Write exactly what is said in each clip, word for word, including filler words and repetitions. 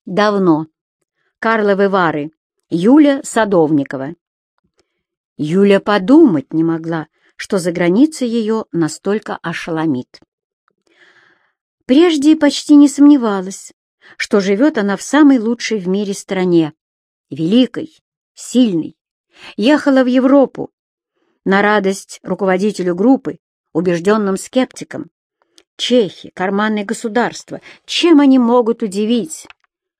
Давно. Карловы Вары. Юля Садовникова. Юля подумать не могла, что за границей ее настолько ошеломит. Прежде почти не сомневалась, что живет она в самой лучшей в мире стране, великой, сильной. Ехала в Европу, на радость руководителю группы, убежденным скептикам. Чехи, карманные государства, чем они могут удивить?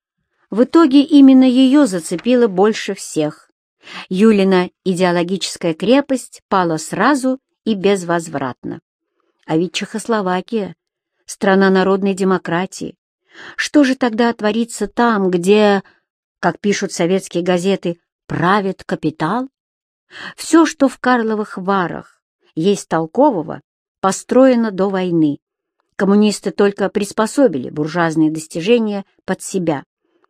В итоге именно ее зацепило больше всех. Юлина идеологическая крепость пала сразу и безвозвратно. А ведь Чехословакия — страна народной демократии. Что же тогда творится там, где, как пишут советские газеты, правит капитал? Все, что в Карловых Варах есть толкового, построено до войны. Коммунисты только приспособили буржуазные достижения под себя.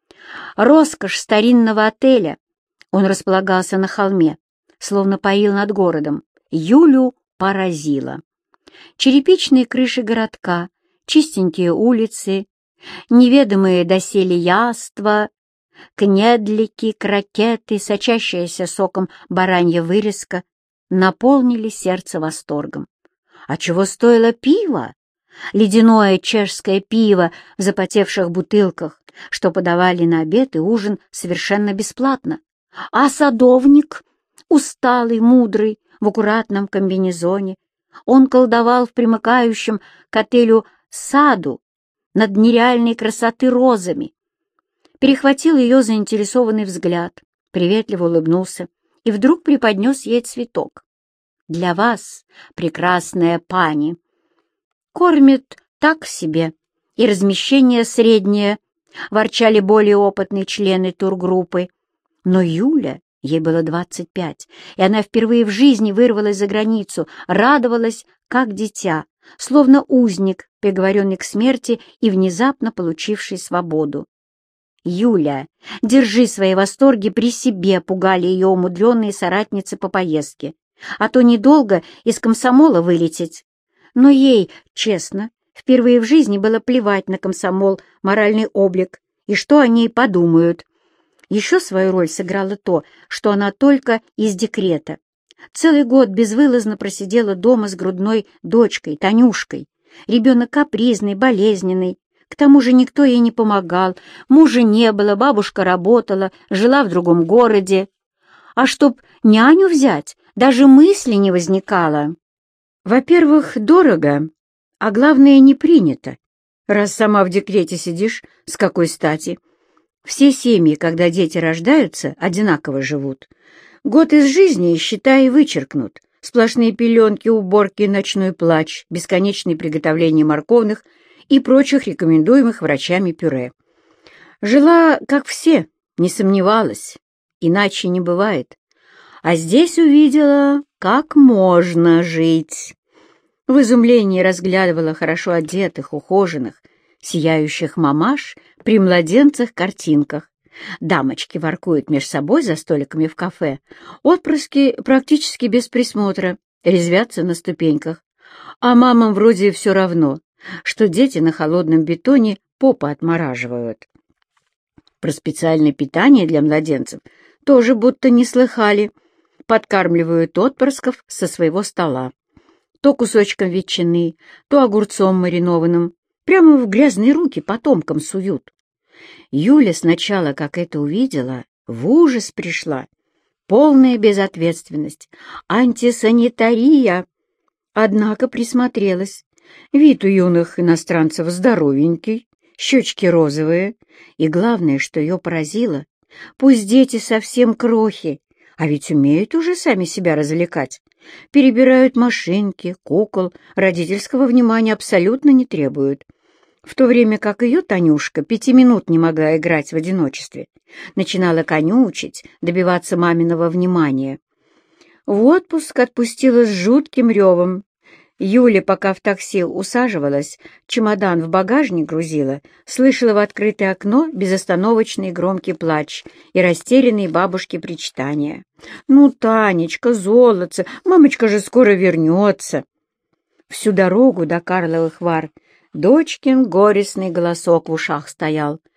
Роскошь старинного отеля, он располагался на холме, словно парил над городом, Юлю поразила. Черепичные крыши городка, чистенькие улицы, неведомые доселе яства, кнедлики, крокеты, сочащаяся соком баранья вырезка наполнили сердце восторгом. А чего стоило пиво? Ледяное чешское пиво в запотевших бутылках, что подавали на обед и ужин совершенно бесплатно. А садовник, усталый, мудрый, в аккуратном комбинезоне, он колдовал в примыкающем к отелю саду над нереальной красоты розами. Перехватил ее заинтересованный взгляд, приветливо улыбнулся и вдруг преподнес ей цветок. «Для вас, прекрасная пани. Кормят так себе, и размещение среднее», — ворчали более опытные члены тургруппы. Но Юля, ей было двадцать пять, и она впервые в жизни вырвалась за границу, радовалась, как дитя, словно узник, приговоренный к смерти и внезапно получивший свободу. «Юля, держи свои восторги при себе», — пугали ее умудренные соратницы по поездке, «а то недолго из комсомола вылететь». Но ей, честно, впервые в жизни было плевать на комсомол, моральный облик и что о ней подумают. Еще свою роль сыграло то, что она только из декрета. Целый год безвылазно просидела дома с грудной дочкой, Танюшкой. Ребенок капризный, болезненный. К тому же никто ей не помогал, мужа не было, бабушка работала, жила в другом городе. А чтоб няню взять, даже мысли не возникало. Во-первых, дорого, а главное, не принято. Раз сама в декрете сидишь, с какой стати? Все семьи, когда дети рождаются, одинаково живут. Год из жизни, считай, вычеркнут. Сплошные пеленки, уборки, ночной плач, бесконечные приготовления морковных и прочих рекомендуемых врачами пюре. Жила, как все, не сомневалась, иначе не бывает. А здесь увидела, как можно жить. В изумлении разглядывала хорошо одетых, ухоженных, сияющих мамаш при младенцах-картинках. Дамочки воркуют меж собой за столиками в кафе, отпрыски практически без присмотра, резвятся на ступеньках. А мамам вроде все равно, что дети на холодном бетоне попы отмораживают. Про специальное питание для младенцев тоже будто не слыхали. Подкармливают отпрысков со своего стола. То кусочком ветчины, то огурцом маринованным. Прямо в грязные руки потомкам суют. Юля сначала, как это увидела, в ужас пришла. Полная безответственность, антисанитария. Однако присмотрелась. Вид у юных иностранцев здоровенький, щечки розовые. И главное, что ее поразило, пусть дети совсем крохи, а ведь умеют уже сами себя развлекать. Перебирают машинки, кукол, родительского внимания абсолютно не требуют. В то время как ее Танюшка пяти минут не могла играть в одиночестве, начинала конючить, добиваться маминого внимания. В отпуск отпустила с жутким ревом. Юля, пока в такси усаживалась, чемодан в багажник грузила, слышала в открытое окно безостановочный громкий плач и растерянные бабушки причитания. «Ну, Танечка, золотце, мамочка же скоро вернется!» Всю дорогу до Карловых Вар дочкин горестный голосок в ушах стоял.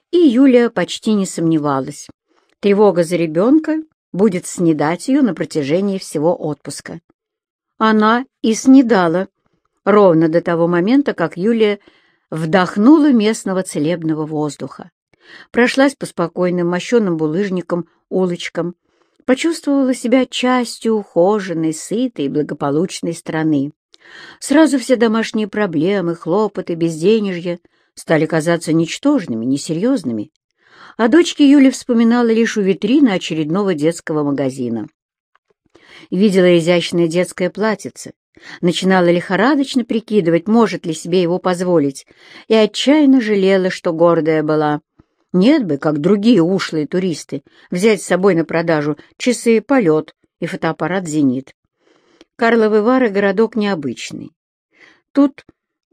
И Юлия почти не сомневалась. Тревога за ребенка будет снедать ее на протяжении всего отпуска. Она и снедала, ровно до того момента, как Юлия вдохнула местного целебного воздуха, прошлась по спокойным мощеным булыжникам, улочкам, почувствовала себя частью ухоженной, сытой и благополучной страны. Сразу все домашние проблемы, хлопоты, безденежье стали казаться ничтожными, несерьезными. О дочке Юля вспоминала лишь у витрины очередного детского магазина. Видела изящное детское платьице, начинала лихорадочно прикидывать, может ли себе его позволить, и отчаянно жалела, что гордая была. Нет бы, как другие ушлые туристы, взять с собой на продажу часы «Полет» и фотоаппарат «Зенит». Карловы Вары — городок необычный. Тут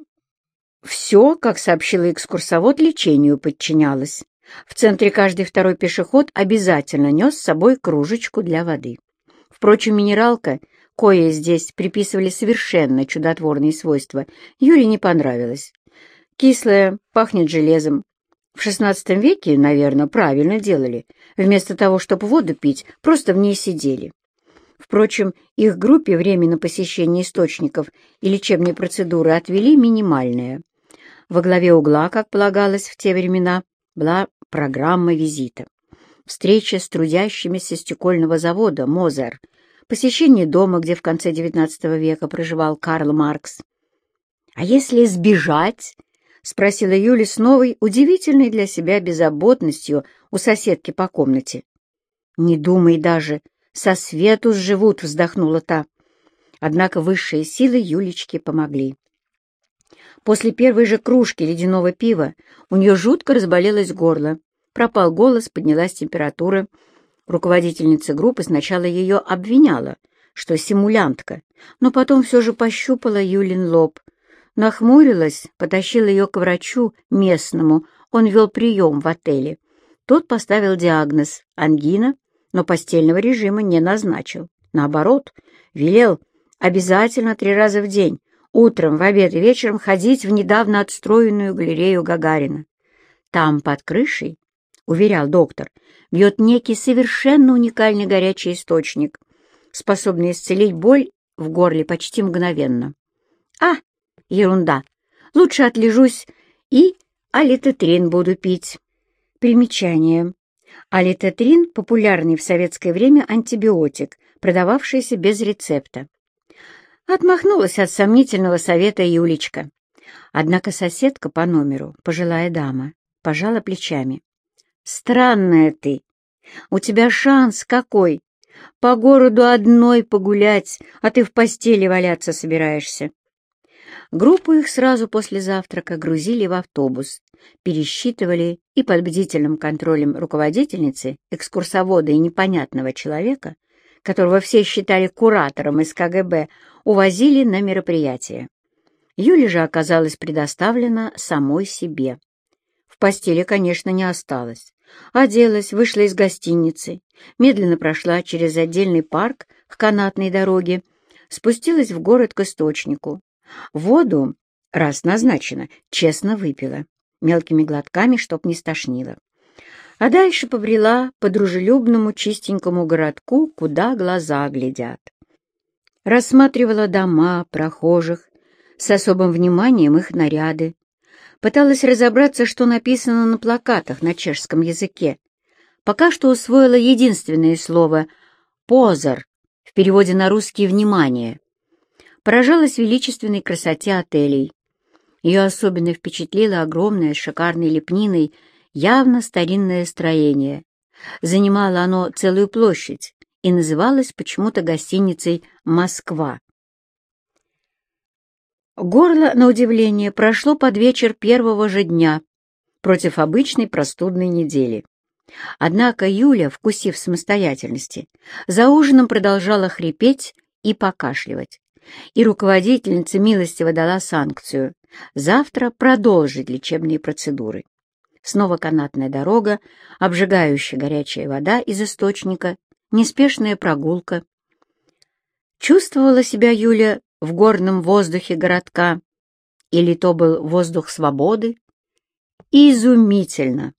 все, как сообщила экскурсовод, лечению подчинялось. В центре каждый второй пешеход обязательно нес с собой кружечку для воды. Впрочем, минералка, кое здесь приписывали совершенно чудотворные свойства, Юре не понравилась. Кислая, пахнет железом. В шестнадцатом веке, наверное, правильно делали. Вместо того, чтобы воду пить, просто в ней сидели. Впрочем, их группе время на посещение источников и лечебные процедуры отвели минимальное. Во главе угла, как полагалось в те времена, была программа визита. Встреча с трудящимися стекольного завода «Мозер», посещение дома, где в конце девятнадцатого века проживал Карл Маркс. «А если сбежать?» — спросила Юля с новой, удивительной для себя беззаботностью у соседки по комнате. «Не думай даже, со свету сживут», — вздохнула та. Однако высшие силы Юлечке помогли. После первой же кружки ледяного пива у нее жутко разболелось горло. Пропал голос, поднялась температура. Руководительница группы сначала ее обвиняла, что симулянтка, но потом все же пощупала Юлин лоб. Нахмурилась, потащила ее к врачу местному, он вел прием в отеле. Тот поставил диагноз — ангина, но постельного режима не назначил. Наоборот, велел обязательно три раза в день, утром, в обед и вечером ходить в недавно отстроенную галерею Гагарина. Там, под крышей, уверял доктор, бьет некий совершенно уникальный горячий источник, способный исцелить боль в горле почти мгновенно. А, ерунда. Лучше отлежусь и алитотрин буду пить. Примечание. Алитотрин — популярный в советское время антибиотик, продававшийся без рецепта. Отмахнулась от сомнительного совета Юлечка. Однако соседка по номеру, пожилая дама, пожала плечами. «Странная ты. У тебя шанс какой? По городу одной погулять, а ты в постели валяться собираешься». Группу их сразу после завтрака грузили в автобус, пересчитывали и под бдительным контролем руководительницы, экскурсовода и непонятного человека, которого все считали куратором из ка гэ бэ, увозили на мероприятие. Юля же оказалась предоставлена самой себе. В постели, конечно, не осталась. Оделась, вышла из гостиницы, медленно прошла через отдельный парк к канатной дороге, спустилась в город к источнику. Воду, раз назначено, честно выпила, мелкими глотками, чтоб не стошнило. А дальше побрела по дружелюбному чистенькому городку, куда глаза глядят. Рассматривала дома, прохожих, с особым вниманием их наряды. Пыталась разобраться, что написано на плакатах на чешском языке. Пока что усвоила единственное слово «позор», в переводе на русский «внимание». Поражалась величественной красоте отелей. Ее особенно впечатлило огромное с шикарной лепниной, явно старинное строение. Занимало оно целую площадь и называлось почему-то гостиницей «Москва». Горло, на удивление, прошло под вечер первого же дня, против обычной простудной недели. Однако Юля, вкусив самостоятельности, за ужином продолжала хрипеть и покашливать. И руководительница милостиво дала санкцию — завтра продолжить лечебные процедуры. Снова канатная дорога, обжигающая горячая вода из источника, неспешная прогулка. Чувствовала себя Юля в горном воздухе городка, или то был воздух свободы? Изумительно!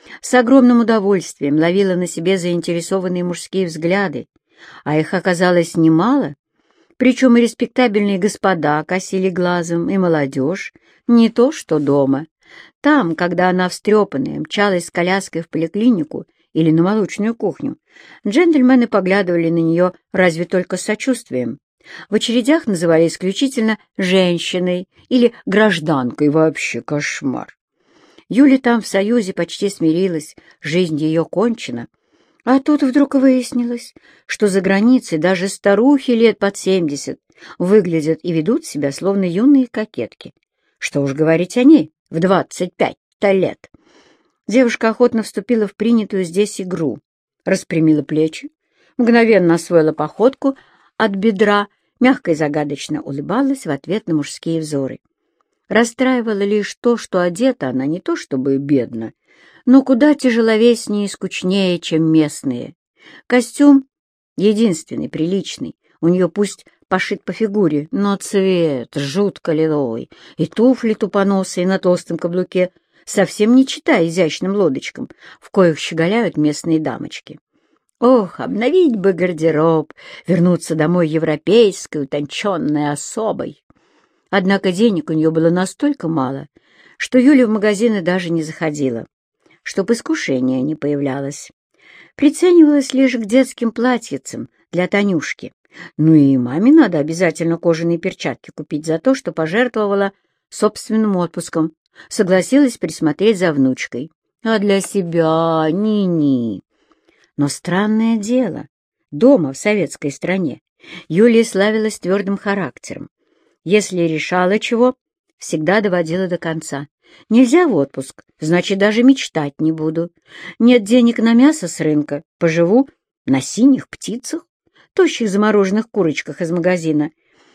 С огромным удовольствием ловила на себе заинтересованные мужские взгляды, а их оказалось немало, причем и респектабельные господа косили глазом, и молодежь, не то что дома. Там, когда она встрепанная мчалась с коляской в поликлинику или на молочную кухню, джентльмены поглядывали на нее разве только с сочувствием. В очередях называли исключительно «женщиной» или «гражданкой», вообще кошмар. Юля там в Союзе почти смирилась, жизнь ее кончена. А тут вдруг выяснилось, что за границей даже старухи лет под семьдесят выглядят и ведут себя словно юные кокетки. Что уж говорить о ней в двадцать пять-то лет. Девушка охотно вступила в принятую здесь игру, распрямила плечи, мгновенно освоила походку от бедра, мягко и загадочно улыбалась в ответ на мужские взоры. Расстраивало лишь то, что одета она не то чтобы бедно, но куда тяжеловеснее и скучнее, чем местные. Костюм единственный, приличный, у нее пусть пошит по фигуре, но цвет жутко лиловый, и туфли тупоносые на толстом каблуке, совсем не читая изящным лодочкам, в коих щеголяют местные дамочки. Ох, обновить бы гардероб, вернуться домой европейской, утонченной особой. Однако денег у нее было настолько мало, что Юля в магазины даже не заходила, чтоб искушение не появлялось. Приценивалась лишь к детским платьицам для Танюшки. Ну и маме надо обязательно кожаные перчатки купить за то, что пожертвовала собственным отпуском, согласилась присмотреть за внучкой. А для себя ни-ни. Но странное дело, дома, в советской стране, Юлия славилась твердым характером. Если решала чего, всегда доводила до конца. Нельзя в отпуск, значит, даже мечтать не буду. Нет денег на мясо с рынка, поживу на синих птицах, тощих замороженных курочках из магазина.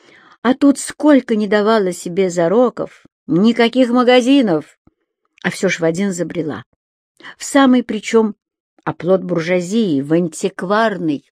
А тут сколько не давала себе зароков, никаких магазинов. А все ж в один забрела. В самый причем оплот буржуазии, в антикварный.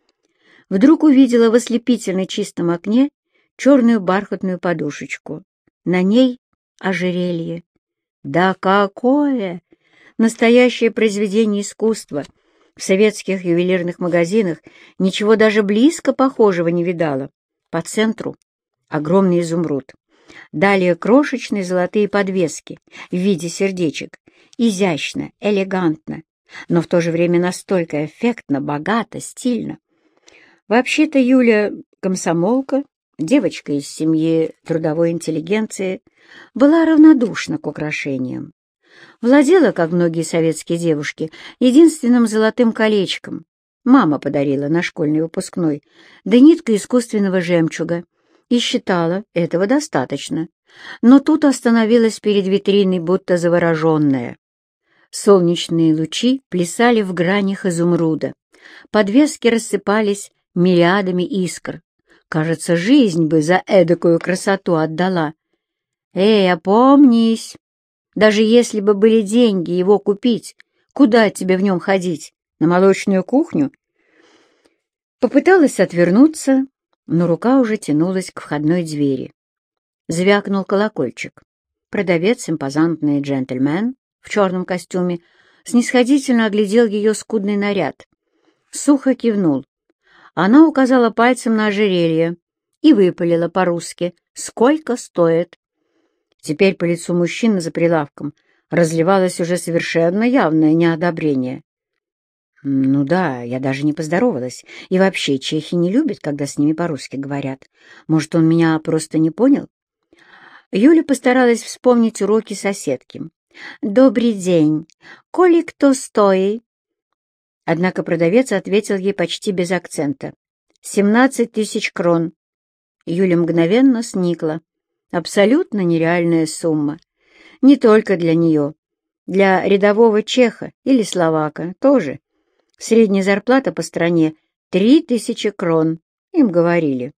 Вдруг увидела в ослепительно чистом окне черную бархатную подушечку. На ней ожерелье. Да какое! Настоящее произведение искусства. В советских ювелирных магазинах ничего даже близко похожего не видала. По центру огромный изумруд. Далее крошечные золотые подвески в виде сердечек. Изящно, элегантно, но в то же время настолько эффектно, богато, стильно. Вообще-то Юля комсомолка, девочка из семьи трудовой интеллигенции, была равнодушна к украшениям. Владела, как многие советские девушки, единственным золотым колечком. Мама подарила на школьный выпускной, да нитка искусственного жемчуга, и считала, этого достаточно. Но тут остановилась перед витриной, будто завороженная. Солнечные лучи плясали в гранях изумруда. Подвески рассыпались мириадами искр. Кажется, жизнь бы за эдакую красоту отдала. Эй, опомнись! Даже если бы были деньги его купить, куда тебе в нем ходить? На молочную кухню? Попыталась отвернуться, но рука уже тянулась к входной двери. Звякнул колокольчик. Продавец, импозантный джентльмен в черном костюме, снисходительно оглядел ее скудный наряд. Сухо кивнул. Она указала пальцем на ожерелье и выпалила по-русски: «Сколько стоит?» Теперь по лицу мужчины за прилавком разливалось уже совершенно явное неодобрение. «Ну да, я даже не поздоровалась. И вообще, чехи не любят, когда с ними по-русски говорят. Может, он меня просто не понял?» Юля постаралась вспомнить уроки соседки. «Добрый день. Коли кто стоит?» Однако продавец ответил ей почти без акцента. «Семнадцать тысяч крон». Юля мгновенно сникла. Абсолютно нереальная сумма. Не только для нее. Для рядового чеха или словака тоже. Средняя зарплата по стране — три тысячи крон, им говорили.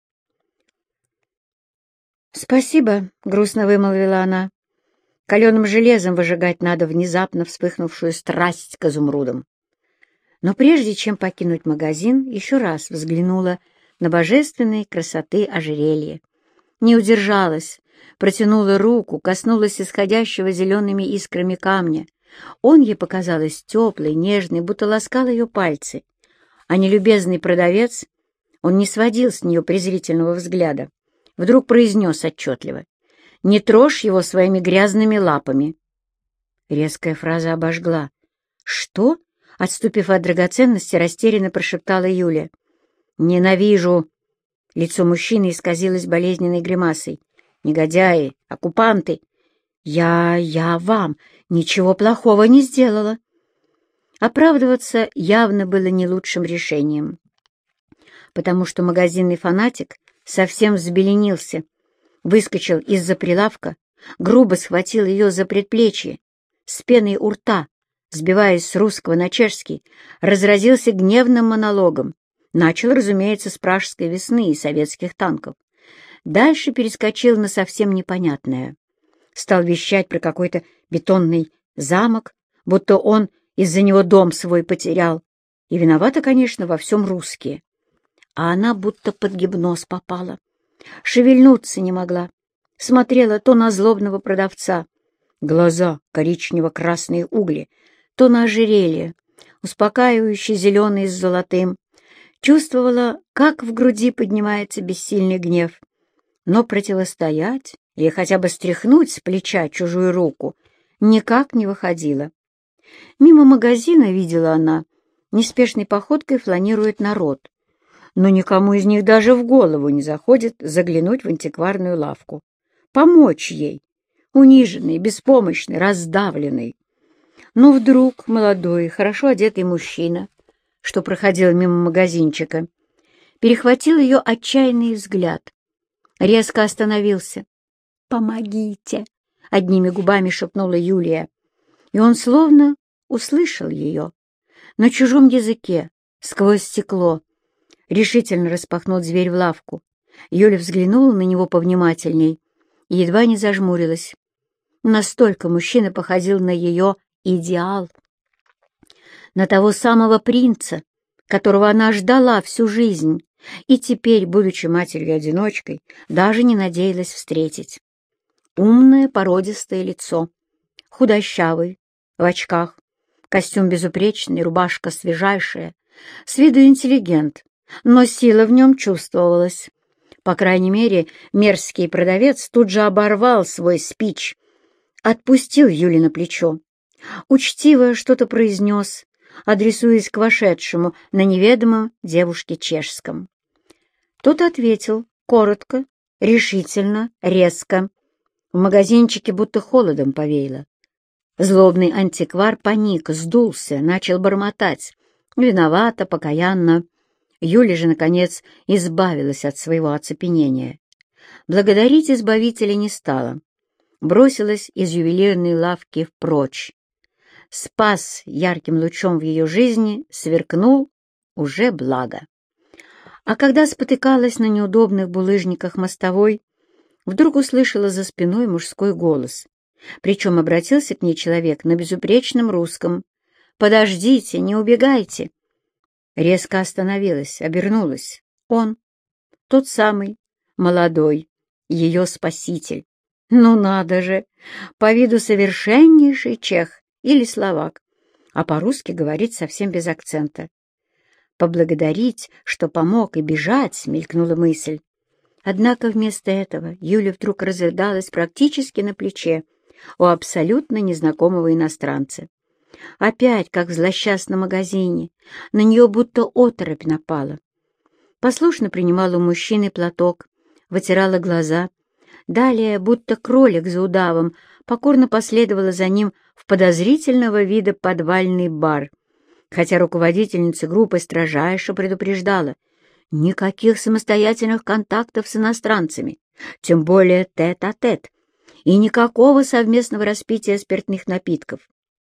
«Спасибо», — грустно вымолвила она. Каленым железом выжигать надо внезапно вспыхнувшую страсть к изумрудам. Но прежде чем покинуть магазин, еще раз взглянула на божественной красоты ожерелья. Не удержалась, протянула руку, коснулась исходящего зелеными искрами камня, Он ей показалось теплый, нежный, будто ласкал ее пальцы, а нелюбезный продавец, он не сводил с нее презрительного взгляда, вдруг произнес отчетливо: «Не трожь его своими грязными лапами». Резкая фраза обожгла. «Что?» — отступив от драгоценности, растерянно прошептала Юля. «Ненавижу!» Лицо мужчины исказилось болезненной гримасой. «Негодяи! Оккупанты! Я... я вам ничего плохого не сделала!» Оправдываться явно было не лучшим решением, потому что магазинный фанатик совсем взбеленился, выскочил из-за прилавка, грубо схватил ее за предплечье, с пеной у рта, сбиваясь с русского на чешский, разразился гневным монологом. Начал, разумеется, с пражской весны и советских танков. Дальше перескочил на совсем непонятное. Стал вещать про какой-то бетонный замок, будто он из-за него дом свой потерял. И виновата, конечно, во всем русские. А она будто под гипноз попала. Шевельнуться не могла. Смотрела то на злобного продавца, глаза коричнево-красные угли, то на ожерелье, успокаивающее зеленый с золотым. Чувствовала, как в груди поднимается бессильный гнев, но противостоять или хотя бы стряхнуть с плеча чужую руку никак не выходило. Мимо магазина видела она, неспешной походкой фланирует народ, но никому из них даже в голову не заходит заглянуть в антикварную лавку, помочь ей, униженной, беспомощной, раздавленной. Но вдруг молодой, хорошо одетый мужчина, что проходил мимо магазинчика, перехватил ее отчаянный взгляд, резко остановился. «Помогите!» — одними губами шепнула Юлия, и он словно услышал ее на чужом языке, сквозь стекло. Решительно распахнул дверь в лавку. Юля взглянула на него повнимательней и едва не зажмурилась. Настолько мужчина походил на ее идеал, на того самого принца, которого она ждала всю жизнь и теперь, будучи матерью-одиночкой, даже не надеялась встретить. Умное породистое лицо, худощавый, в очках, костюм безупречный, рубашка свежайшая, с виду интеллигент, но сила в нем чувствовалась. По крайней мере, мерзкий продавец тут же оборвал свой спич, отпустил Юли на плечо, учтиво что-то произнес, адресуясь к вошедшему на неведомом девушке чешском. Тот ответил коротко, решительно, резко. В магазинчике будто холодом повеяло. Злобный антиквар паник, сдулся, начал бормотать. Виновато, покаянно. Юля же, наконец, избавилась от своего оцепенения. Благодарить избавителя не стала. Бросилась из ювелирной лавки впрочь. Спас ярким лучом в ее жизни, сверкнул уже благо. А когда спотыкалась на неудобных булыжниках мостовой, вдруг услышала за спиной мужской голос. Причем обратился к ней человек на безупречном русском. «Подождите, не убегайте!» Резко остановилась, обернулась. Он, тот самый, молодой, ее спаситель. Ну надо же! По виду совершеннейший чех или словак, а по-русски говорит совсем без акцента. Поблагодарить, что помог, и бежать, мелькнула мысль. Однако вместо этого Юля вдруг разрыдалась практически на плече у абсолютно незнакомого иностранца. Опять, как в злосчастном магазине, на нее будто оторопь напала. Послушно принимала у мужчины платок, вытирала глаза. Далее, будто кролик за удавом, покорно последовала за ним в подозрительного вида подвальный бар, хотя руководительница группы строжайше предупреждала: никаких самостоятельных контактов с иностранцами, тем более тет-а-тет, и никакого совместного распития спиртных напитков.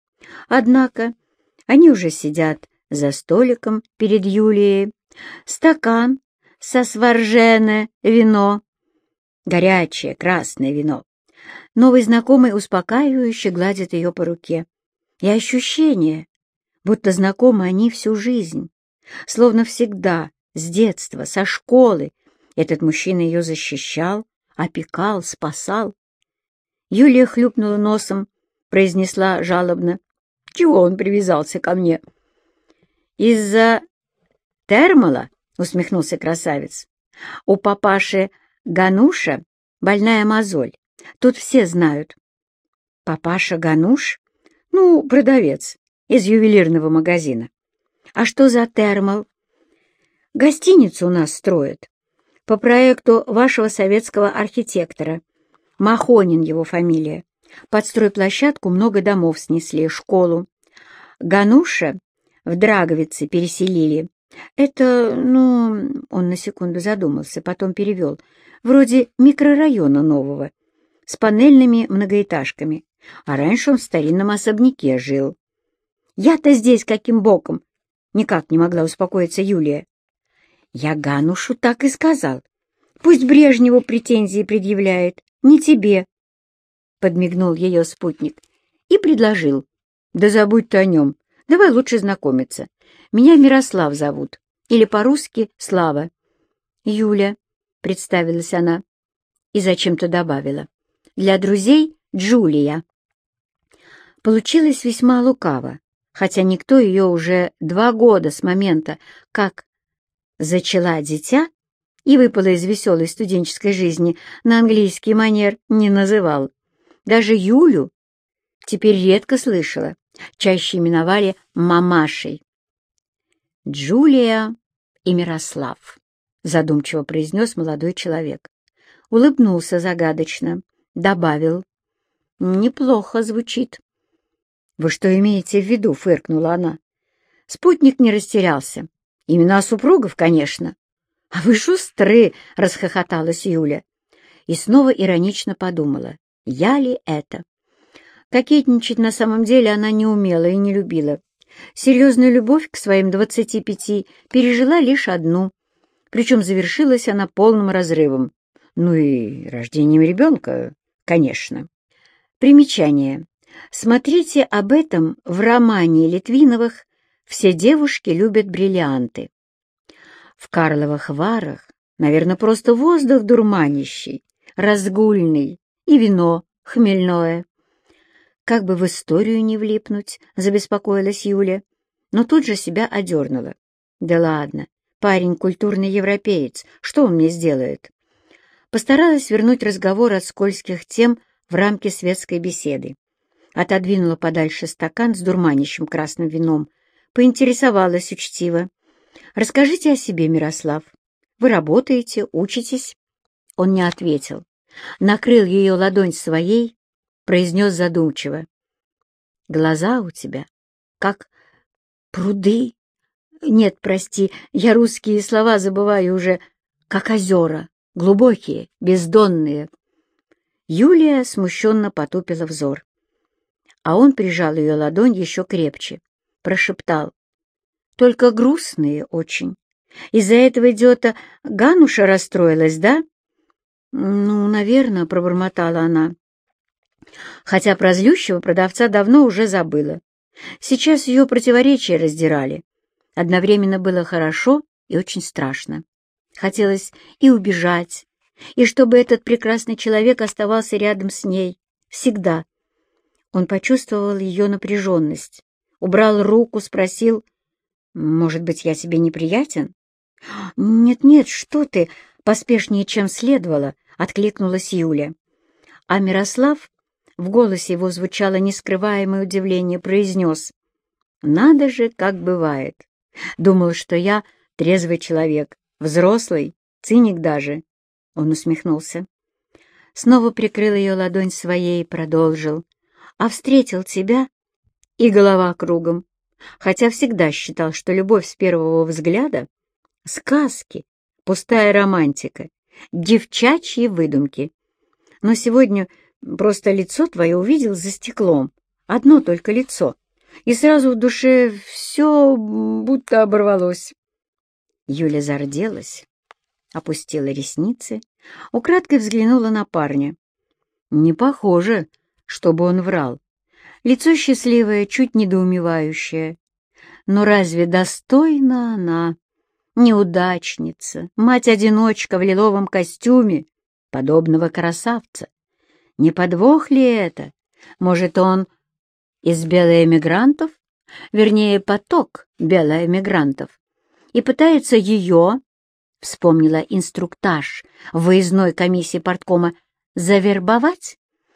Однако они уже сидят за столиком перед Юлией. Стакан со сваржене вино, горячее красное вино. Новый знакомый успокаивающе гладит ее по руке. И ощущение, будто знакомы они всю жизнь, словно всегда, с детства, со школы, этот мужчина ее защищал, опекал, спасал. Юлия хлюпнула носом, произнесла жалобно: Чего он привязался ко мне? Из-за термала, усмехнулся красавец. У папаши Гануша больная мозоль. Тут все знают. Папаша Гануш? Ну, продавец из ювелирного магазина. А что за термал? Гостиницу у нас строят. По проекту вашего советского архитектора. Махонин его фамилия. Под стройплощадку много домов снесли, школу. Гануша в Драговице переселили. Это, ну, он на секунду задумался, потом перевел, вроде микрорайона нового, с панельными многоэтажками. А раньше он в старинном особняке жил. Я-то здесь каким боком? Никак не могла успокоиться Юлия. Я Ганушу так и сказал. Пусть Брежневу претензии предъявляет, не тебе. Подмигнул ее спутник и предложил. Да забудь ты о нем, давай лучше знакомиться. Меня Мирослав зовут, или по-русски Слава. Юля, представилась она и зачем-то добавила. Для друзей Джулия. Получилось весьма лукаво, хотя никто ее уже два года с момента, как зачала дитя и выпала из веселой студенческой жизни, на английский манер не называл. Даже Юлю теперь редко слышала, чаще именовали мамашей. «Джулия и Мирослав», — задумчиво произнес молодой человек. Улыбнулся загадочно, добавил. «Неплохо звучит». «Вы что имеете в виду?» — фыркнула она. Спутник не растерялся. «Имена супругов, конечно». «А вы шустры!» — расхохоталась Юля. И снова иронично подумала. «Я ли это?» Кокетничать на самом деле она не умела и не любила. Серьезную любовь к своим двадцати пяти пережила лишь одну, причем завершилась она полным разрывом. Ну и рождением ребенка, конечно. Примечание. Смотрите об этом в романе Литвиновых «Все девушки любят бриллианты». В Карловых Варах, наверное, просто воздух дурманящий, разгульный и вино хмельное. Как бы в историю не влипнуть, забеспокоилась Юля, но тут же себя одернула. Да ладно, парень культурный европеец, что он мне сделает? Постаралась вернуть разговор от скользких тем в рамки светской беседы. Отодвинула подальше стакан с дурманящим красным вином, поинтересовалась учтиво. «Расскажите о себе, Мирослав. Вы работаете, учитесь?» Он не ответил. Накрыл ее ладонь своей, произнес задумчиво. «Глаза у тебя как пруды. Нет, прости, я русские слова забываю уже. Как озера, глубокие, бездонные». Юлия смущенно потупила взор. А он прижал ее ладонь еще крепче, прошептал. «Только грустные очень. Из-за этого идиота Гануша расстроилась, да?» «Ну, наверное», — пробормотала она. Хотя про злющего продавца давно уже забыла. Сейчас ее противоречия раздирали. Одновременно было хорошо и очень страшно. Хотелось и убежать, и чтобы этот прекрасный человек оставался рядом с ней. Всегда. Он почувствовал ее напряженность, убрал руку, спросил, «Может быть, я тебе неприятен?» «Нет-нет, что ты!» — поспешнее, чем следовало, откликнулась Юля. А Мирослав, в голосе его звучало нескрываемое удивление, произнес, «Надо же, как бывает. Думал, что я трезвый человек, взрослый, циник даже». Он усмехнулся. Снова прикрыл ее ладонь своей и продолжил. «А встретил тебя, и голова кругом, хотя всегда считал, что любовь с первого взгляда — сказки, пустая романтика, девчачьи выдумки. Но сегодня просто лицо твое увидел за стеклом, одно только лицо, и сразу в душе все будто оборвалось». Юля зарделась, опустила ресницы, украдкой взглянула на парня. Не похоже, чтобы он врал. Лицо счастливое, чуть недоумевающее. Но разве достойна она, неудачница, мать-одиночка в лиловом костюме, подобного красавца? Не подвох ли это? Может, он из белоэмигрантов, вернее, поток белоэмигрантов, и пытается ее, вспомнила инструктаж выездной комиссии парткома, завербовать?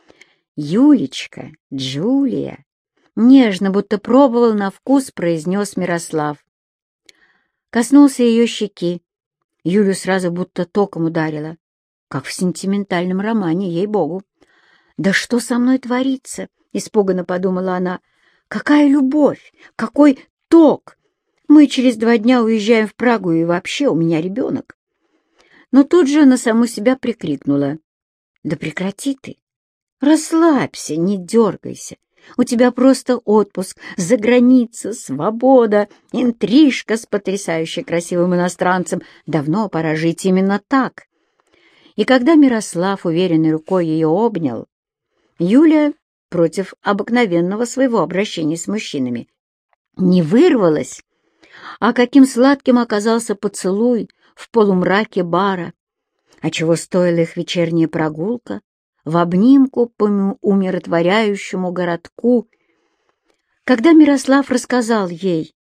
Юлечка, Джулия, нежно, будто пробовал на вкус, произнес Мирослав. Коснулся ее щеки. Юлю сразу будто током ударило, как в сентиментальном романе, ей-богу. «Да что со мной творится?» — испуганно подумала она. «Какая любовь! Какой ток! Мы через два дня уезжаем в Прагу, и вообще у меня ребенок». Но тут же на саму себя прикрикнула. «Да прекрати ты! Расслабься, не дергайся! У тебя просто отпуск, заграница, свобода, интрижка с потрясающе красивым иностранцем. Давно пора жить именно так». И когда Мирослав уверенной рукой ее обнял, Юля, против обыкновенного своего обращения с мужчинами, не вырвалась, а каким сладким оказался поцелуй в полумраке бара, а чего стоила их вечерняя прогулка в обнимку по умиротворяющему городку. Когда Мирослав рассказал ей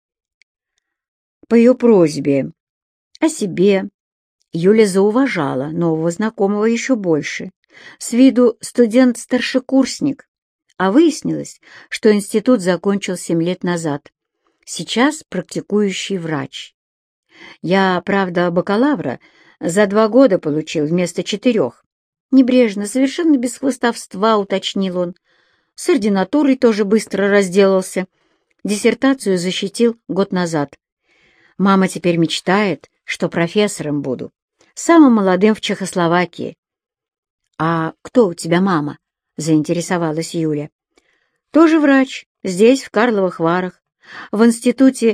по ее просьбе о себе, Юля зауважала нового знакомого еще больше. С виду студент-старшекурсник, а выяснилось, что институт закончил семь лет назад. Сейчас практикующий врач. Я, правда, бакалавра за два года получил вместо четырех. Небрежно, совершенно без хвастовства, уточнил он. С ординатурой тоже быстро разделался. Диссертацию защитил год назад. Мама теперь мечтает, что профессором буду. Самым молодым в Чехословакии. «А кто у тебя мама?» — заинтересовалась Юля. «Тоже врач, здесь, в Карловых Варах. В институте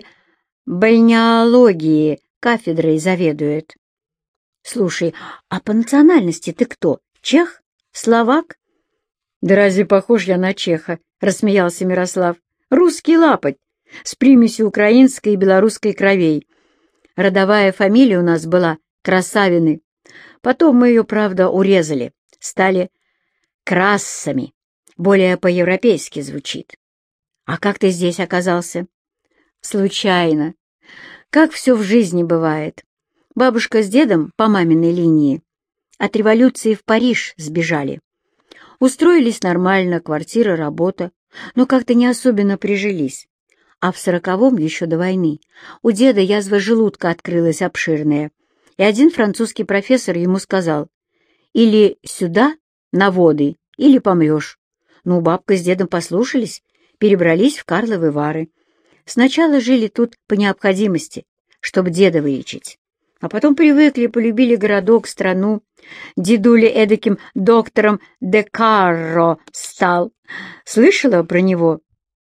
бальнеологии кафедрой заведует». «Слушай, а по национальности ты кто? Чех? Словак?» «Да разве похож я на чеха?» — рассмеялся Мирослав. «Русский лапоть, с примесью украинской и белорусской кровей. Родовая фамилия у нас была Красавины. Потом мы ее, правда, урезали. Стали Крассами. Более по-европейски звучит. А как ты здесь оказался?» «Случайно. Как все в жизни бывает. Бабушка с дедом по маминой линии от революции в Париж сбежали. Устроились нормально, квартира, работа, но как-то не особенно прижились. А в сороковом, еще до войны, у деда язва желудка открылась обширная, и один французский профессор ему сказал: «Или сюда, на воды, или помрешь». Ну, бабка с дедом послушались, перебрались в Карловы Вары. Сначала жили тут по необходимости, чтобы деда вылечить. А потом привыкли, полюбили городок, страну. Дедуля эдаким доктором де Карро стал. Слышала про него?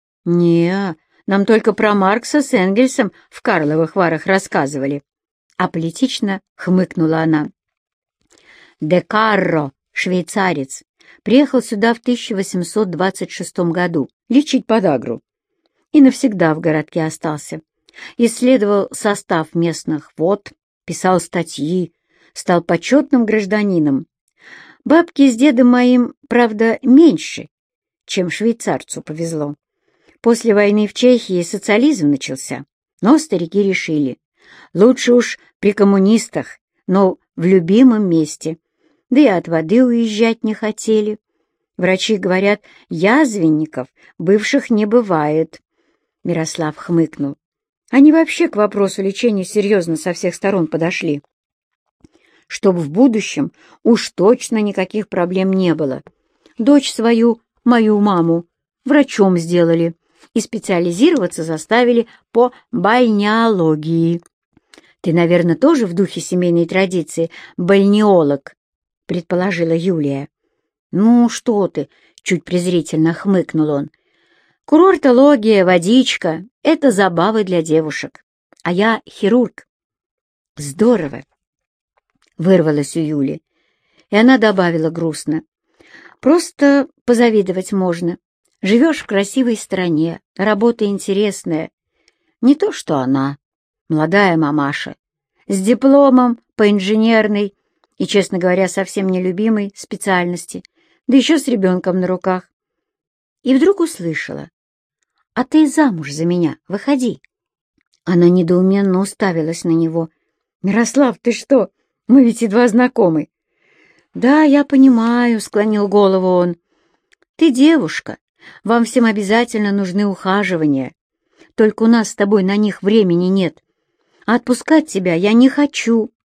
Не, нам только про Маркса с Энгельсом в Карловых Варах рассказывали. Аполитично хмыкнула она. Де Карро, швейцарец, приехал сюда в тысяча восемьсот двадцать шестом году лечить подагру и навсегда в городке остался. Исследовал состав местных вод, писал статьи, стал почетным гражданином. Бабке с дедом моим, правда, меньше, чем швейцарцу повезло. После войны в Чехии социализм начался, но старики решили, лучше уж при коммунистах, но в любимом месте. Да и от воды уезжать не хотели. Врачи говорят, язвенников бывших не бывает. Мирослав хмыкнул. Они вообще к вопросу лечения серьезно со всех сторон подошли. Чтобы в будущем уж точно никаких проблем не было. Дочь свою, мою маму, врачом сделали и специализироваться заставили по бальнеологии. Ты, наверное, тоже в духе семейной традиции бальнеолог, предположила Юлия. Ну, что ты, чуть презрительно хмыкнул он. Курортология, водичка — это забавы для девушек, а я хирург. Здорово! Вырвалось у Юли, и она добавила грустно. Просто позавидовать можно. Живешь в красивой стране, работа интересная. Не то что она, молодая мамаша, с дипломом по инженерной и, честно говоря, совсем нелюбимой специальности, да еще с ребенком на руках. И вдруг услышала, а ты замуж за меня выходи». Она недоуменно уставилась на него. «Мирослав, ты что? Мы ведь едва знакомы». «Да, я понимаю», — склонил голову он. «Ты девушка, вам всем обязательно нужны ухаживания. Только у нас с тобой на них времени нет. А отпускать тебя я не хочу.